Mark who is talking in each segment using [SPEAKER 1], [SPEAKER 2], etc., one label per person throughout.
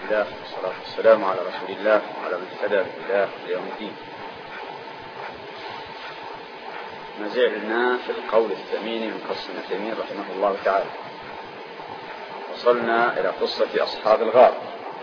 [SPEAKER 1] الله والصلاة والسلام على رسول الله وعلى من اهتدى بهداه إلى يوم الدين. ما زلنا في القول الثمين من قصة ابن تيمية رحمه الله تعالى. وصلنا إلى قصة أصحاب الغار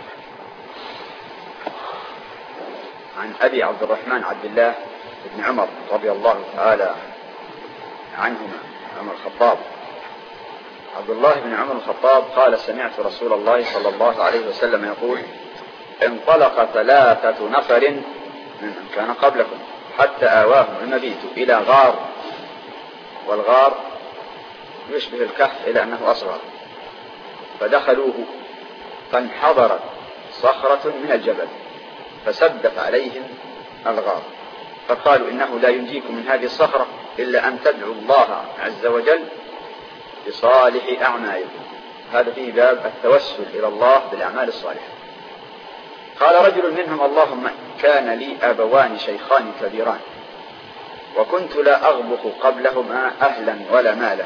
[SPEAKER 1] عن أبي عبد الرحمن عبد الله بن عمر رضي الله تعالى عنهما عمر الخطاب. عبد الله بن عمر الخطاب قال: سمعت رسول الله صلى الله عليه وسلم يقول: انطلق 3 نفر ممن كان قبلكم حتى آواهم المبيت إلى غار، والغار يشبه الكهف إلى أنه أصغر، فدخلوه فانحضرت صخرة من الجبل فسدت عليهم الغار، فقالوا: إنه لا ينجيكم من هذه الصخرة إلا أن تدعوا الله عز وجل بصالح أعمالكم. هذا فيه باب التوسل إلى الله بالأعمال الصالحة. قال رجل منهم: اللهم كان لي أبوان شيخان كبيران وكنت لا أغبق قبلهما أهلا ولا مالا.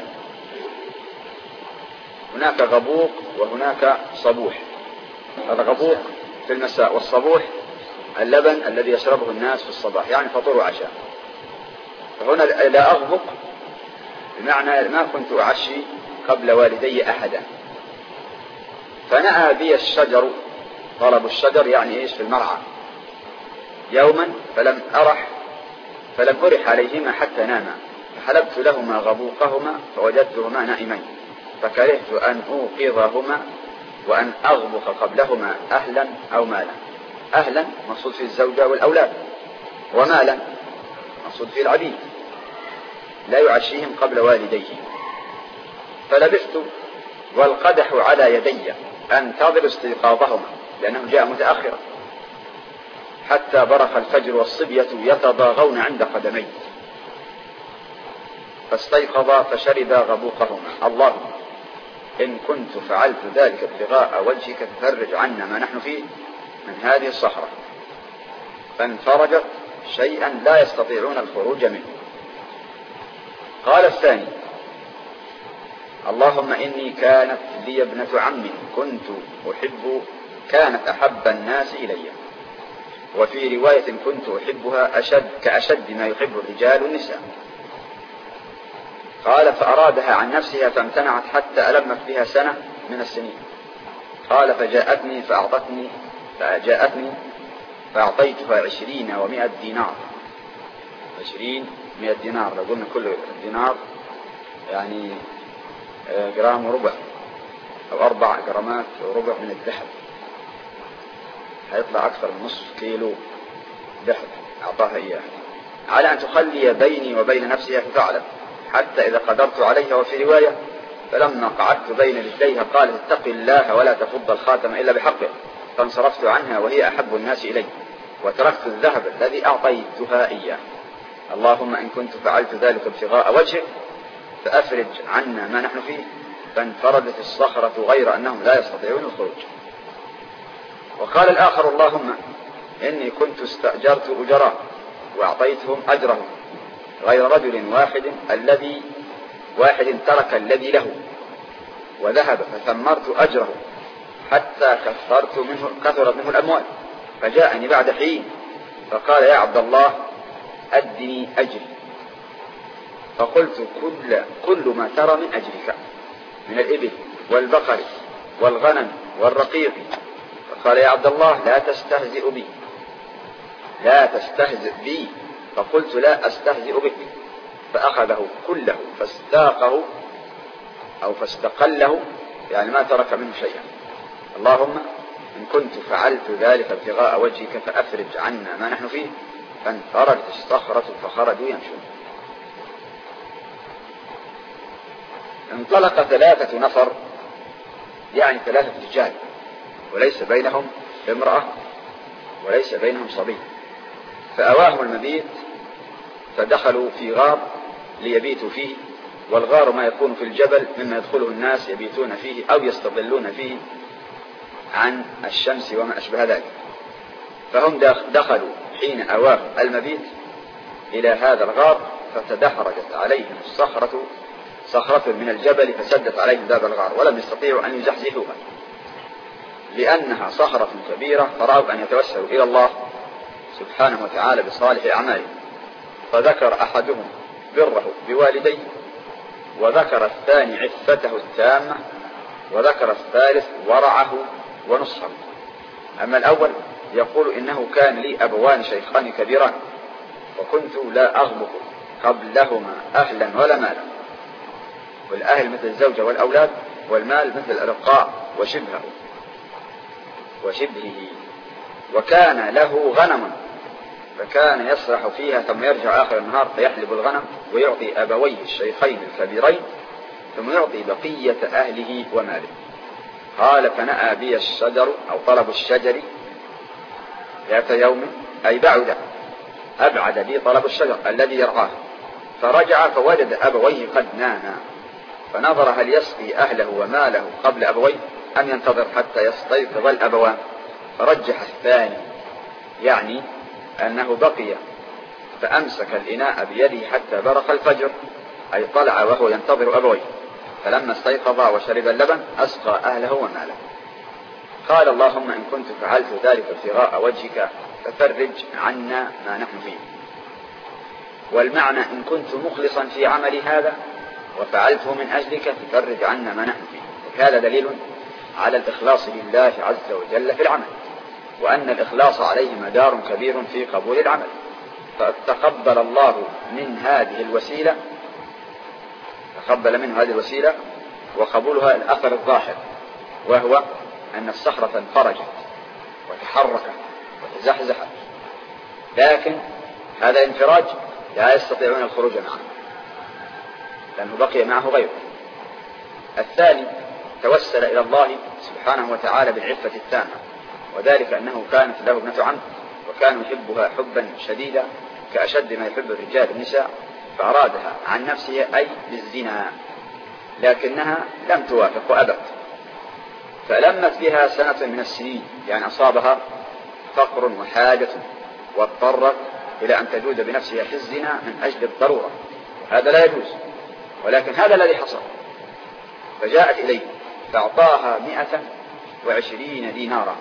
[SPEAKER 1] هناك غبوق وهناك صبوح. الغبوق في المساء، والصبوح اللبن الذي يشربه الناس في الصباح، يعني فطور وعشاء. فهنا لا أغبق بمعنى ما كنت أعشي قبل والدي أحدا. فنأى بي الشجر، طلب الشجر يعني إيش؟ في المرعى يوما فلم أرح عليهما حتى ناما، فحلبت لهما غبوقهما فوجدتهما نائمين، فكرهت أن أوقظهما وأن أغبق قبلهما أهلا أو مالا. أهلا مقصود في الزوجة والأولاد، ومالا مقصود في العبيد، لا يعشيهم قبل والديه. فلبثت والقدح على يدي أنتظر استيقاظهما لأنه جاء متأخرا، حتى برق الفجر والصبية يتضاغون عند قدمي، فاستيقظا فشربا غبوقهما. اللهم إن كنت فعلت ذلك ابتغاء وجهك ففرج عنا ما نحن فيه من هذه الصخرة. فانفرجت شيئا لا يستطيعون الخروج منه. قال الثاني: اللهم إني كانت لي ابنة عم كانت أحب الناس إلي، وفي رواية كنت أحبها كأشد ما يحب الرجال النساء. قال: فأرادها عن نفسها فامتنعت حتى ألمت بها سنة من السنين. قال: فجاءتني فأعطيتها 20 و100 دينار. 20 100 دينار، لو قلنا كل دينار يعني جرام وربع أو 4 جرامات وربع من الذهب، هيطلع أكثر من نصف كيلو ذهب أعطاها إياه، على أن تخلي بيني وبين نفسها ففعلت حتى إذا قدرت عليها. وفي رواية: فلما قعدت بين رجليها قالت: اتق الله ولا تفض الخاتم إلا بحقه. فانصرفت عنها وهي أحب الناس إلي، وتركت الذهب الذي أعطيتها إياه. اللهم إن كنت فعلت ذلك ابتغاء وجهك فأفرج عنا ما نحن فيه. فانفردت الصخرة غير أنهم لا يستطيعون الخروج. وقال الآخر: اللهم إني كنت استأجرت أجراء وأعطيتهم أجرهم غير رجل واحد ترك الذي له وذهب فثمرت أجره حتى كثرت منه الأموال، فجاءني بعد حين فقال: يا عبد الله أدني أجري. فقلت: كل ما ترى من أجرك من الإبل والبقر والغنم والرقيق. فقال: يا عبد الله لا تستهزئ بي. فقلت: لا أستهزئ بك. فأخذه كله فاستاقه أو فاستقله، يعني ما ترك منه شيئا. اللهم إن كنت فعلت ذلك ابتغاء وجهك فأفرج عنا ما نحن فيه. فانفردت الصخرة فخرجوا يمشون. انطلق 3 نفر، يعني 3 رجال، وليس بينهم امرأة وليس بينهم صبي، فأواهم المبيت فدخلوا في غار ليبيتوا فيه. والغار ما يكون في الجبل مما يدخله الناس يبيتون فيه أو يستظلون فيه عن الشمس وما أشبه ذلك. فهم دخلوا حين أواهم المبيت إلى هذا الغار، فتدحرجت عليهم صخرة من الجبل فسدت عليهم باب الغار، ولم يستطيعوا أن يزحزحوها لأنها صخرة كبيرة، فرأوا أن يتوسلوا إلى الله سبحانه وتعالى بصالح أعماله، فذكر أحدهم بره بوالديه، وذكر الثاني عفته التامة، وذكر الثالث ورعه ونصحه. أما الأول يقول إنه كان لي أبوان شيخان كبيران، وكنت لا أغبط قبلهما أهلا ولا مالا، والأهل مثل الزوجة والأولاد، والمال مثل الأرقاء وشبهه. وكان له غنم فكان يسرح فيها، ثم يرجع آخر النهار فيحلب الغنم ويعطي أبويه الشيخين الكبيرين، ثم يعطي بقية أهله وماله. قال فنأى بي الشجر أو طلب الشجر ذات يوم، أي أبعد بي طلب الشجر الذي يرعاه، فرجع فوجد أبويه قد ناما، فنظر هل يسقي أهله وماله قبل أبويه أم ينتظر حتى يستيقظ الأبوان، فرجح الثاني، يعني أنه بقي فأمسك الإناء بيده حتى برق الفجر، أي طلع وهو ينتظر أبويه، فلما استيقظ وشرب اللبن أسقى أهله وماله. قال اللهم إن كنت فعلت ذلك ابتغاء وجهك ففرج عنا ما نحن فيه. والمعنى إن كنت مخلصا في عملي هذا وفعلته من أجلك ففرج عنا ما نحن فيه. هذا دليل على الإخلاص لله عز وجل في العمل، وأن الإخلاص عليه مدار كبير في قبول العمل. فتقبل الله من هذه الوسيلة، تقبل منه هذه الوسيلة، وقبولها الأثر الظاهر، وهو أن الصخرة انفرجت وتحركت وتزحزحت، لكن هذا الانفراج لا يستطيعون الخروج معه لأنه بقي معه غيره. الثاني توسل إلى الله سبحانه وتعالى بالعفة التامة، وذلك أنه كانت له ابنة عم، وكان يحبها حبا شديدا كأشد ما يحب الرجال النساء، فأرادها عن نفسه أي بالزنا، لكنها لم توافق وأبت، فلمت بها سنة من السنين، يعني أصابها فقر وحاجة، واضطرت إلى أن تجود بنفسها في الزنا من أجل الضرورة، هذا لا يجوز، ولكن هذا الذي حصل. فجاءت إليه فأعطاها 120 دينارا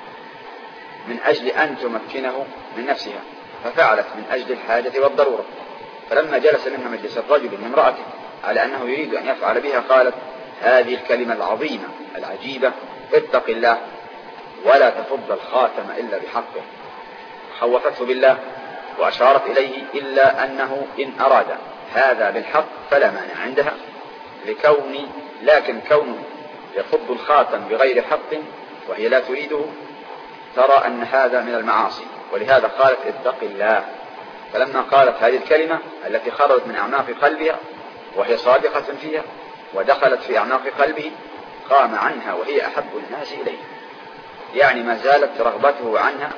[SPEAKER 1] من أجل أن تمكنه من نفسها، ففعلت من أجل الحاجة والضرورة. فلما جلس منها مجلس الرجل من امرأته على أنه يريد أن يفعل بها، قالت هذه الكلمة العظيمة العجيبة: اتق الله ولا تفض الخاتم إلا بحقه. خوفته بالله وأشارت إليه إلا أنه إن أراد هذا بالحق فلا مانع عندها، لكن كونه يفض الخاتم بغير حق وهي لا تريده ترى أن هذا من المعاصي، ولهذا قالت اتق الله. فلما قالت هذه الكلمة التي خرجت من أعماق قلبها وهي صادقة فيها ودخلت في أعماق قلبه، قام عنها وهي أحب الناس إليه، يعني ما زالت رغبته عنها،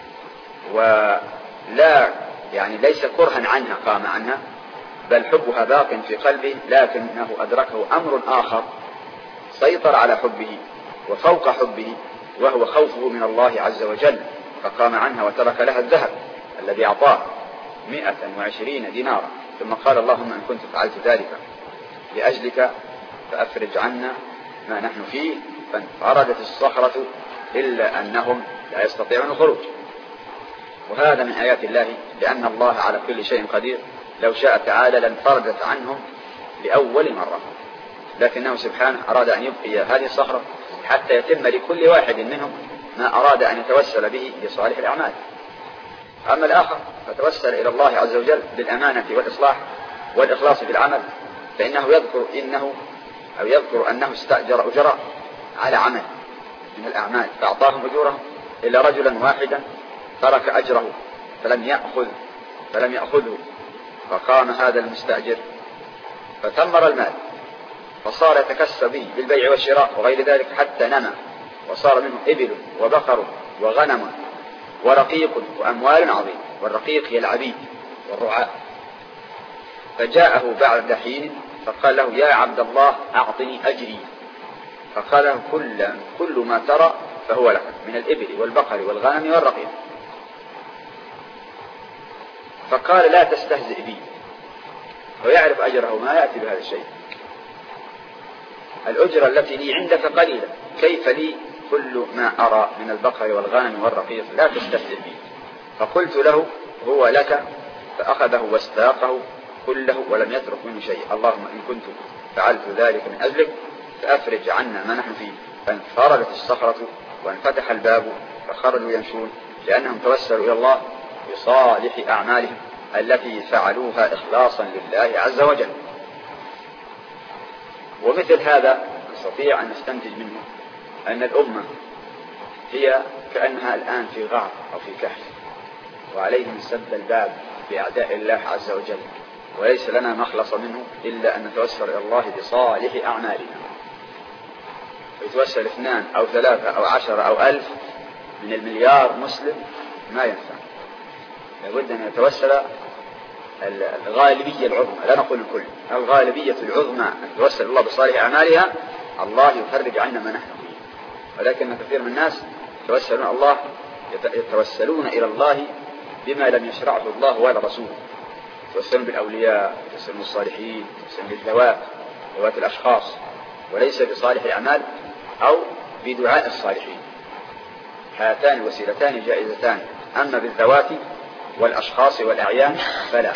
[SPEAKER 1] ولا يعني ليس كرها عنها قام عنها، بل حبها باق في قلبه، لكنه أدركه أمر آخر سيطر على حبه وفوق حبه، وهو خوفه من الله عز وجل، فقام عنها وترك لها الذهب الذي أعطاه 120 دينارا، ثم قال اللهم إن كنت فعلت ذلك لأجلك فأفرج عنا ما نحن فيه. فانفردت الصخرة إلا أنهم لا يستطيعون الخروج. وهذا من آيات الله، لأن الله على كل شيء قدير، لو شاء تعالى لانفردت عنهم لأول مرة، لكنه سبحانه أراد أن يبقي هذه الصخرة حتى يتم لكل واحد منهم ما أراد أن يتوسل به لصالح الأعمال. أما الآخر فتوسل إلى الله عز وجل بالأمانة والإصلاح والإخلاص في العمل، فإنه يذكر أنه استأجر أجراء على عمل من الأعمال فأعطاهم أجورهم، إلا رجلا واحدا ترك أجره فلم يأخذه، فقام هذا المستأجر فثمر المال، فصار يتكسب به بالبيع والشراء وغير ذلك حتى نمى، وصار منه إبل وبقر وغنم ورقيق وأموال عظيمة. والرقيق هي العبيد والرعاء. فجاءه بعد حين فقال له يا عبد الله أعطني أجري، فقال له كل ما ترى فهو لك من الإبل والبقر والغنم والرقيق. فقال لا تستهزئ بي، ويعرف أجره ما يأتي بهذا الشيء. الأجرة التي لي عندك قليلة، كيف لي كل ما أرى من البقر والغنم والرقيق لا تستفتح به. فقلت له هو لك، فأخذه واستاقه كله ولم يترك منه شيء. اللهم إن كنت فعلت ذلك من أجلك فأفرج عنا ما نحن فيه. فانفرجت الصخرة وانفتح الباب فخرجوا يمشون، لأنهم توسلوا إلى الله بصالح أعمالهم التي فعلوها إخلاصا لله عز وجل. ومثل هذا نستطيع أن نستنتج منه أن الأمة هي كأنها الآن في غار أو في كهف، وعليهم سد الباب بأعداء الله عز وجل، وليس لنا مخلص منه إلا أن نتوسل إلى الله بصالح أعمالنا. يتوسل 2 أو 3 أو 10 أو 1000 من المليار مسلم ما ينفع، لابد أن يتوسل الغالبية العظمى، لا نقول الكل، الغالبية العظمى أن توسل الله بصالح أعمالها. الله يفرج عنا ما نحن فيه. ولكن كثير من الناس يتوسلون إلى الله بما لم يشرعه الله ولا رسوله، يتوسلون بالأولياء، يتوسلون بالصالحين، يتوسلون بالذوات، ذوات الأشخاص، وليس بصالح الأعمال أو بدعاء الصالحين. هاتان الوسيلتان جائزتان، أما بالذوات والأشخاص والأعيان فلا.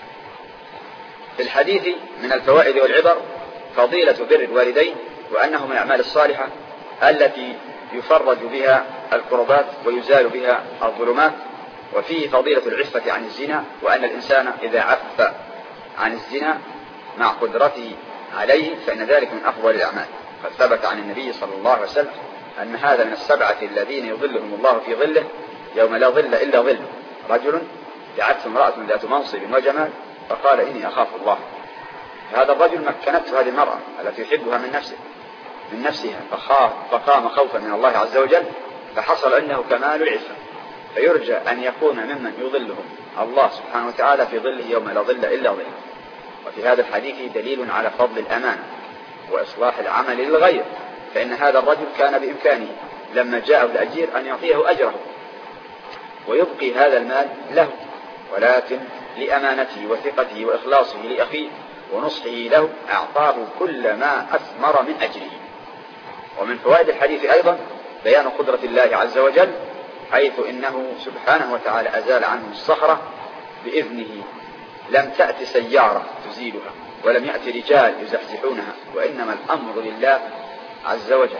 [SPEAKER 1] في الحديث من الفوائد والعبر فضيلة بر الوالدين، وأنه من الأعمال الصالحة التي يفرج بها الكربات ويزال بها الظلمات. وفيه فضيلة العفة عن الزنا، وأن الإنسان إذا عف عن الزنا مع قدرته عليه فإن ذلك من أفضل الأعمال. قد ثبت عن النبي صلى الله عليه وسلم أن هذا من السبعة الذين يظلهم الله في ظله يوم لا ظل إلا ظله: رجل دعته امرأة ذات منصب وجمال فقال إني أخاف الله. هذا الرجل مكنته هذه المرأة التي يحبها من نفسها فقام خوفا من الله عز وجل، فحصل عنده كمال العفة، فيرجى أن يكون ممن يظلهم الله سبحانه وتعالى في ظله يوم لا ظل إلا ظله. وفي هذا الحديث دليل على فضل الأمانة وإصلاح العمل للغير، فإن هذا الرجل كان بإمكانه لما جاءه الأجير أن يعطيه أجره ويبقي هذا المال له، ولكن لأمانته وثقته وإخلاصه لأخيه ونصحه له أعطاه كل ما أثمر من أجره. ومن فوائد الحديث أيضا بيان قدرة الله عز وجل، حيث إنه سبحانه وتعالى أزال عنه الصخرة بإذنه، لم تأت سيارة تزيلها ولم يأتي رجال يزحزحونها، وإنما الأمر لله عز وجل.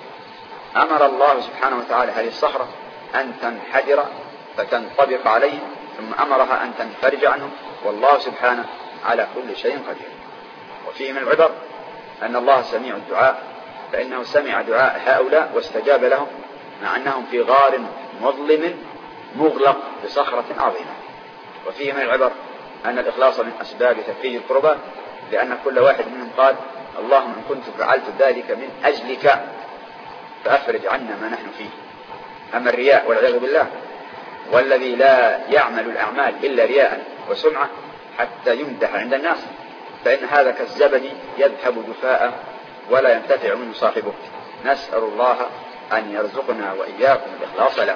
[SPEAKER 1] أمر الله سبحانه وتعالى هذه الصخرة أن تنحدر فتنطبق عليه، ثم أمرها أن تنفرج عنه، والله سبحانه على كل شيء قدير. وفيه من العبر أن الله سميع الدعاء، فإنه سمع دعاء هؤلاء واستجاب لهم مع أنهم في غار مظلم مغلق بصخرة عظيمة. وفيه من العبر أن الإخلاص من أسباب تفريج الكربات، لأن كل واحد منهم قال: اللهم إن كنت فعلت ذلك من أجلك فأفرج عنا ما نحن فيه. أما الرياء والعياذ بالله، والذي لا يعمل الأعمال إلا رياء وسمعة حتى يمدح عند الناس، فإن هذا كالزبد يذهب جفاء ولا ينتفع منه صاحبه. نسأل الله أن يرزقنا وإياكم الإخلاص له.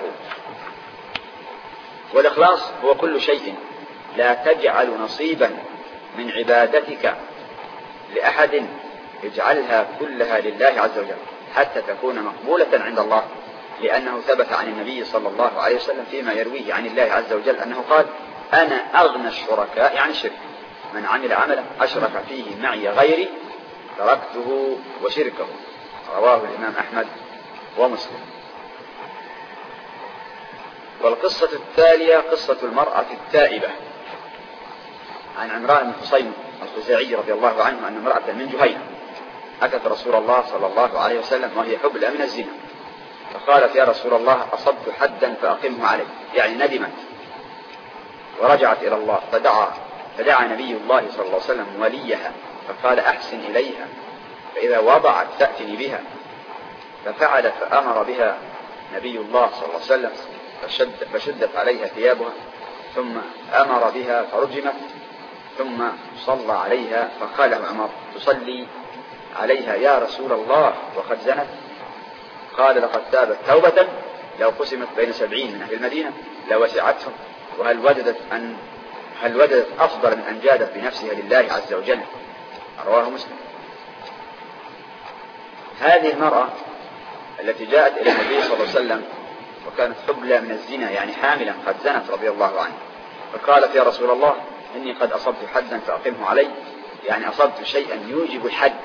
[SPEAKER 1] والإخلاص هو كل شيء لا تجعل نصيبا من عبادتك لأحد، اجعلها كلها لله عز وجل حتى تكون مقبولة عند الله، لأنه ثبت عن النبي صلى الله عليه وسلم فيما يرويه عن الله عز وجل أنه قال: أنا أغنى الشركاء عن الشرك، من عمل عملا أشرك فيه معي غيري تركته وشركه. رواه الإمام أحمد ومسلم. والقصة التالية قصة المرأة التائبة، عن عمران بن حصين الخزاعي رضي الله عنه أن امرأة من جهينة أتت رسول الله صلى الله عليه وسلم وهي حبلى من الزنا، فقالت: يا رسول الله أصبت حدا فأقمه علي، يعني ندمت ورجعت إلى الله. فدعا نبي الله صلى الله عليه وسلم وليها فقال: أحسن إليها، فإذا وضعت فأتني بها. ففعل، فأمر بها نبي الله صلى الله عليه وسلم فشدت عليها ثيابها، ثم أمر بها فرجمت، ثم صلى عليها. فقال له عمر: تصلي عليها يا رسول الله وقد زنت؟ قال: لقد تابت توبة لو قسمت بين 70 من أهل المدينة لوسعتهم، وهل وجدت أفضل من أن جادت بنفسها لله عز وجل. رواه مسلم. هذه المرأة التي جاءت إلى النبي صلى الله عليه وسلم وكانت حبلى من الزنا، يعني حاملا قد زنت رضي الله عنها، فقالت: يا رسول الله إني قد أصبت حدا فأقمه علي، يعني أصبت شيئا يوجب الحد.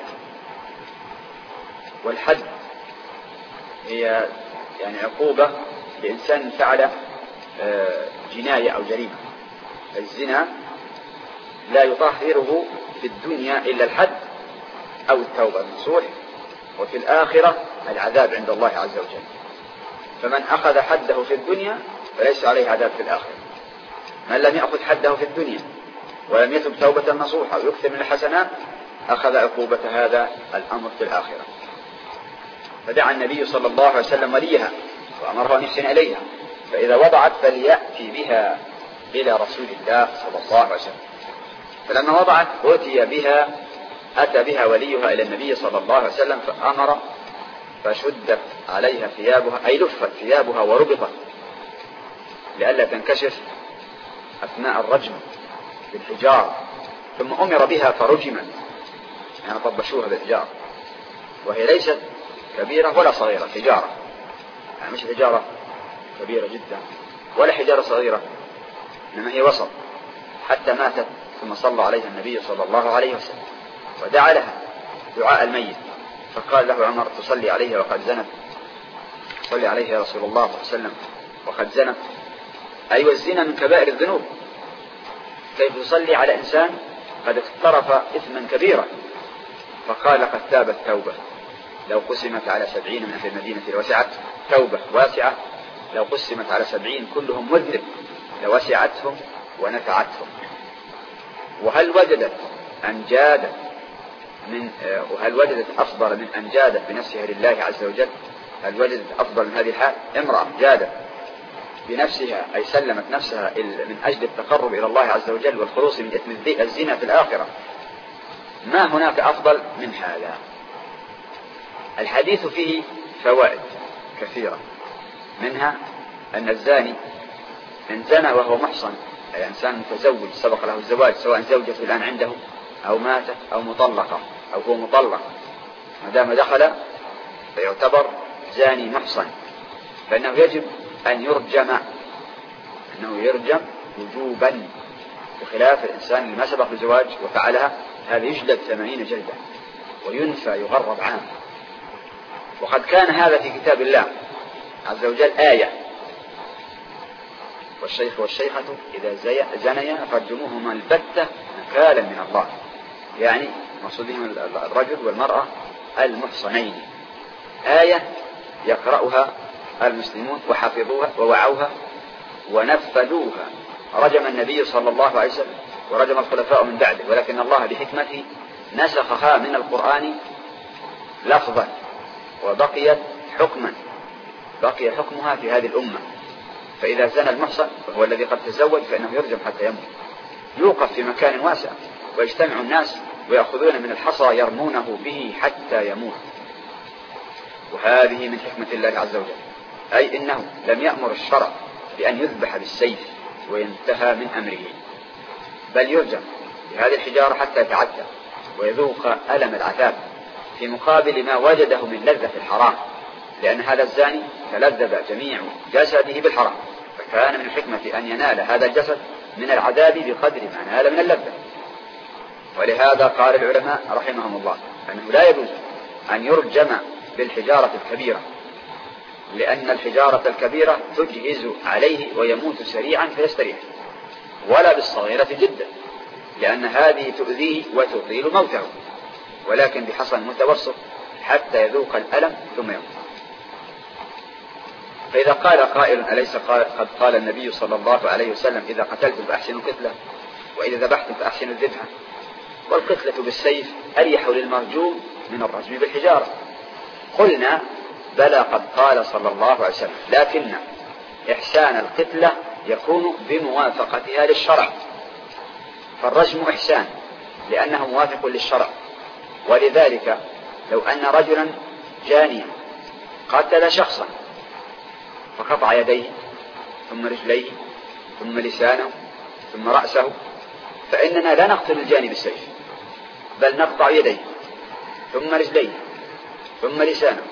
[SPEAKER 1] والحد هي يعني عقوبة لإنسان فعل جناية أو جريمة. الزنا لا يطهره في الدنيا إلا الحد أو التوبة النصوح، وفي الآخرة العذاب عند الله عز وجل. فمن أخذ حده في الدنيا فليس عليه عذاب في الآخرة. من لم يأخذ حده في الدنيا ولم يتب توبة نصوحة ويكثر من الحسنات أخذ عقوبة هذا الأمر في الآخرة. فدعا النبي صلى الله عليه وسلم وليها وأمره أن يحسن إليها، فإذا وضعت فليأتي بها إلى رسول الله صلى الله عليه وسلم. فلما وضعت أتى بها وليها إلى النبي صلى الله عليه وسلم فأمر فشدت عليها ثيابها، أي لفت ثيابها وربطت لئلا تنكشف أثناء الرجم بالحجارة، ثم أمر بها فرجمت، يعني طبشوها بالحجارة، وهي ليست كبيرة ولا صغيرة، حجارة، يعني مش حجارة كبيرة جدا ولا حجارة صغيرة، إنما هي وسط، حتى ماتت. ثم صلى عليها النبي صلى الله عليه وسلم ودعا لها دعاء الميت، فقال له عمر: تصلي عليها وقد زنت؟ صلي عليها يا رسول الله صلى الله عليه وسلم وقد زنت؟ أي والزنا من كبائر الذنوب، كيف تصلي على إنسان قد اقترف إثما كبيرا؟ فقال: قد تابت توبة لو قسمت على 70 من أهل المدينة لوسعت. توبة واسعة لو قسمت على 70 كلهم مذنب لوسعتهم ونفعتهم. وهل وجدت أفضل من أن جادت بنفسها لله عز وجل؟ هل وجدت أفضل من هذه الحال؟ امرأة جادت بنفسها، أي سلمت نفسها من أجل التقرب إلى الله عز وجل والخلوص من إثم الزنا في الآخرة، ما هناك أفضل من هذا. الحديث فيه فوائد كثيرة، منها أن الزاني إن زنى وهو محصن، أي إنسان متزوج سبق له الزواج، سواء زوجته الآن عنده أو ماتت أو مطلقة أو هو مطلق، ما دام دخل فيعتبر زاني محصن، فإنه يجب أن يرجم وجوبا، بخلاف الإنسان اللي ما سبق الزواج وفعلها، هذا يجلد 80 جلدة وينفى يغرب عام. وقد كان هذا في كتاب الله عز وجل آية: والشيخ والشيخة إذا زنيا فارجموهما البتة نكالا من الله، يعني مقصودهم الرجل والمرأة المحصنين. آية يقرأها المسلمون وحفظوها ووعوها ونفذوها. رجم النبي صلى الله عليه وسلم ورجم الخلفاء من بعده، ولكن الله بحكمته نسخها من القرآن لفظا وبقيت حكما، بقي حكمها في هذه الأمة. فإذا زنى المحصن وهو الذي قد تزوج فإنه يرجم حتى يموت، يوقف في مكان واسع ويجتمع الناس ويأخذون من الحصى يرمونه به حتى يموت. وهذه من حكمة الله عز وجل، أي إنه لم يأمر الشرع بأن يذبح بالسيف وينتهى من أمره، بل يرجم بهذه الحجارة حتى يتعدى ويذوق ألم العذاب في مقابل ما وجده من لذة الحرام، لأن هذا الزاني تلذذ جميع جسده بالحرام، فكان من الحكمة أن ينال هذا الجسد من العذاب بقدر ما نال من اللذة. ولهذا قال العلماء رحمهم الله أنه لا يجوز أن يرجم بالحجارة الكبيرة، لأن الحجارة الكبيرة تجهز عليه ويموت سريعا فيستريح، ولا بالصغيرة جدا، لأن هذه تؤذيه وتطيل موته، ولكن بحصى متوسط حتى يذوق الألم ثم يموت. فإذا قال قائل: أليس قد قال النبي صلى الله عليه وسلم: إذا قتلتم فأحسنوا القتلة، وإذا ذبحتم فأحسنوا الذبحة، والقتلة بالسيف أريح للمرجوم من الرجم بالحجارة؟ قلنا: بلى، قد قال صلى الله عليه وسلم، لكن إحسان القتلة يكون بموافقتها للشرع، فالرجم إحسان لأنه موافق للشرع. ولذلك لو أن رجلا جانيا قتل شخصا فقطع يديه ثم رجليه ثم لسانه ثم رأسه، فإننا لا نقتل الجاني بالسيف، بل نقطع يديه ثم رجليه ثم لسانه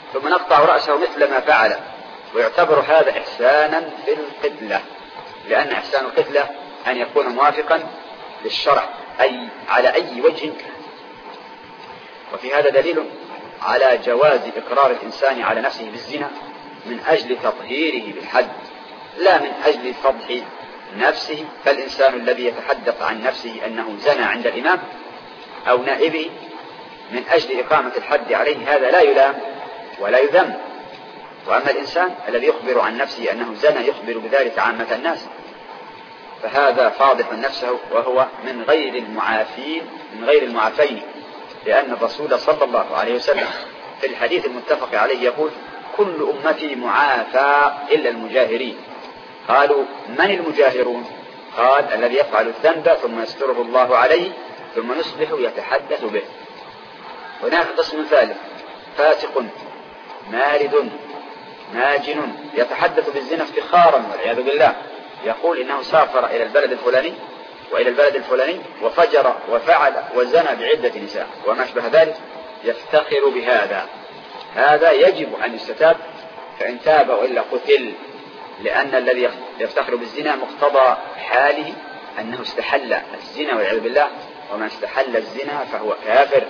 [SPEAKER 1] ثم نقطع رأسه مثل ما فعل، ويعتبر هذا إحسانا في القتلة، لأن إحسان القتلة أن يكون موافقا للشرع أي على أي وجه. وفي هذا دليل على جواز إقرار الإنسان على نفسه بالزنا من أجل تطهيره بالحد، لا من أجل فضح نفسه. فالإنسان الذي يتحدث عن نفسه أنه زنى عند الإمام أو نائبه من أجل إقامة الحد عليه هذا لا يلام ولا يذم. وأما الإنسان الذي يخبر عن نفسه أنه زنى يخبر بذلك عامة الناس فهذا فاضح نفسه، وهو من غير المعافين، لأن الرسول صلى الله عليه وسلم في الحديث المتفق عليه يقول: كل أمتي معافى إلا المجاهرين. قالوا: من المجاهرون؟ قال: الذي يفعل الذنب ثم يستره الله عليه ثم يصبح يتحدث به. هناك قسم ثالث: فاسق مارد ماجن يتحدث بالزنا افتخارا والعياذ بالله، يقول إنه سافر إلى البلد الفلاني وإلى البلد الفلاني وفجر وفعل وزنى بعدة نساء وما أشبه ذلك، يفتخر بهذا. هذا يجب أن يستتاب، فإن تاب وإلا قتل، لأن الذي يفتخر بالزنا مقتضى حاله أنه استحل الزنا والعياذ بالله، ومن استحل الزنا فهو كافر.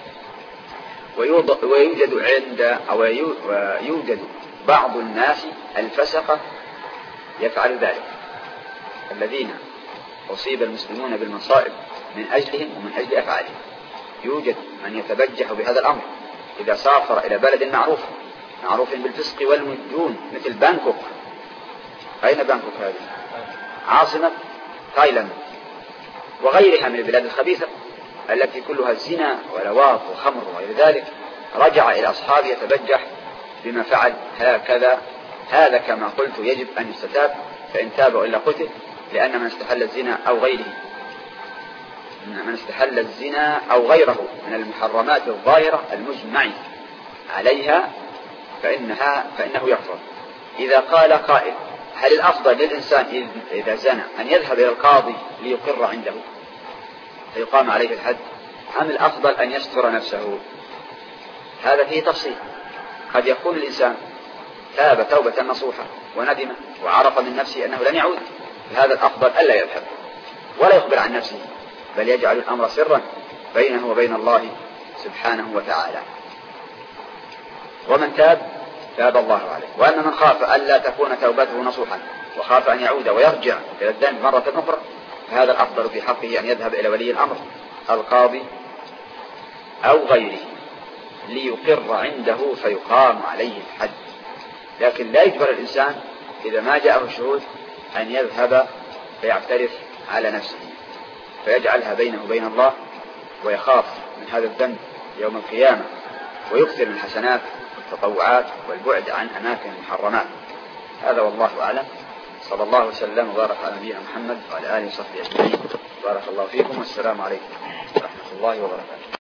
[SPEAKER 1] ويوجد بعض الناس الفسقة يفعل ذلك، الذين أصيب المسلمون بالمصائب من أجلهم ومن أجل أفعالهم. يوجد من يتبجح بهذا الأمر إذا سافر إلى بلد معروف بالفسق والمجون مثل بانكوك. أين بانكوك هذه؟ عاصمة تايلاند، وغيرها من البلاد الخبيثة التي كلها زنا ولواط وخمر وغير ذلك. رجع إلى أصحابه يتبجح بما فعل. هذا كما قلت يجب أن يستتاب، فإن تاب وإلا قتل، لأن من استحل الزنا أو غيره من المحرمات الظاهرة المجمع عليها فإنه يكفر. إذا قال قائل: هل الأفضل للإنسان إذا زنى أن يذهب إلى القاضي ليقر عنده فيقام عليه الحد، أم الأفضل أن يستر نفسه؟ هذا فيه تفصيل. قد يكون الإنسان تاب توبة نصوحة وندم وعرف من نفسه أنه لن يعود، فهذا الأفضل ألا يذهب ولا يخبر عن نفسه، بل يجعل الأمر سرا بينه وبين الله سبحانه وتعالى. ومن تاب الله عليه. وأما من خاف ألا تكون توبته نصوحا وخاف أن يعود ويرجع إلى الذنب مرة أخرى، فهذا الأفضل في حقه أن يذهب إلى ولي الأمر القاضي أو غيره ليقر عنده فيقام عليه الحد. لكن لا يجبر الإنسان إذا ما جاءه الشهود أن يذهب فيعترف على نفسه، فيجعلها بينه وبين الله، ويخاف من هذا الذنب يوم القيامة، ويكثر من الحسنات والتطوعات والبعد عن أماكن المحرمات. هذا والله أعلم. صلى الله وسلم وبارك على نبينا محمد وعلى آله وصحبه أجمعين. بارك الله فيكم، والسلام عليكم ورحمة الله وبركاته.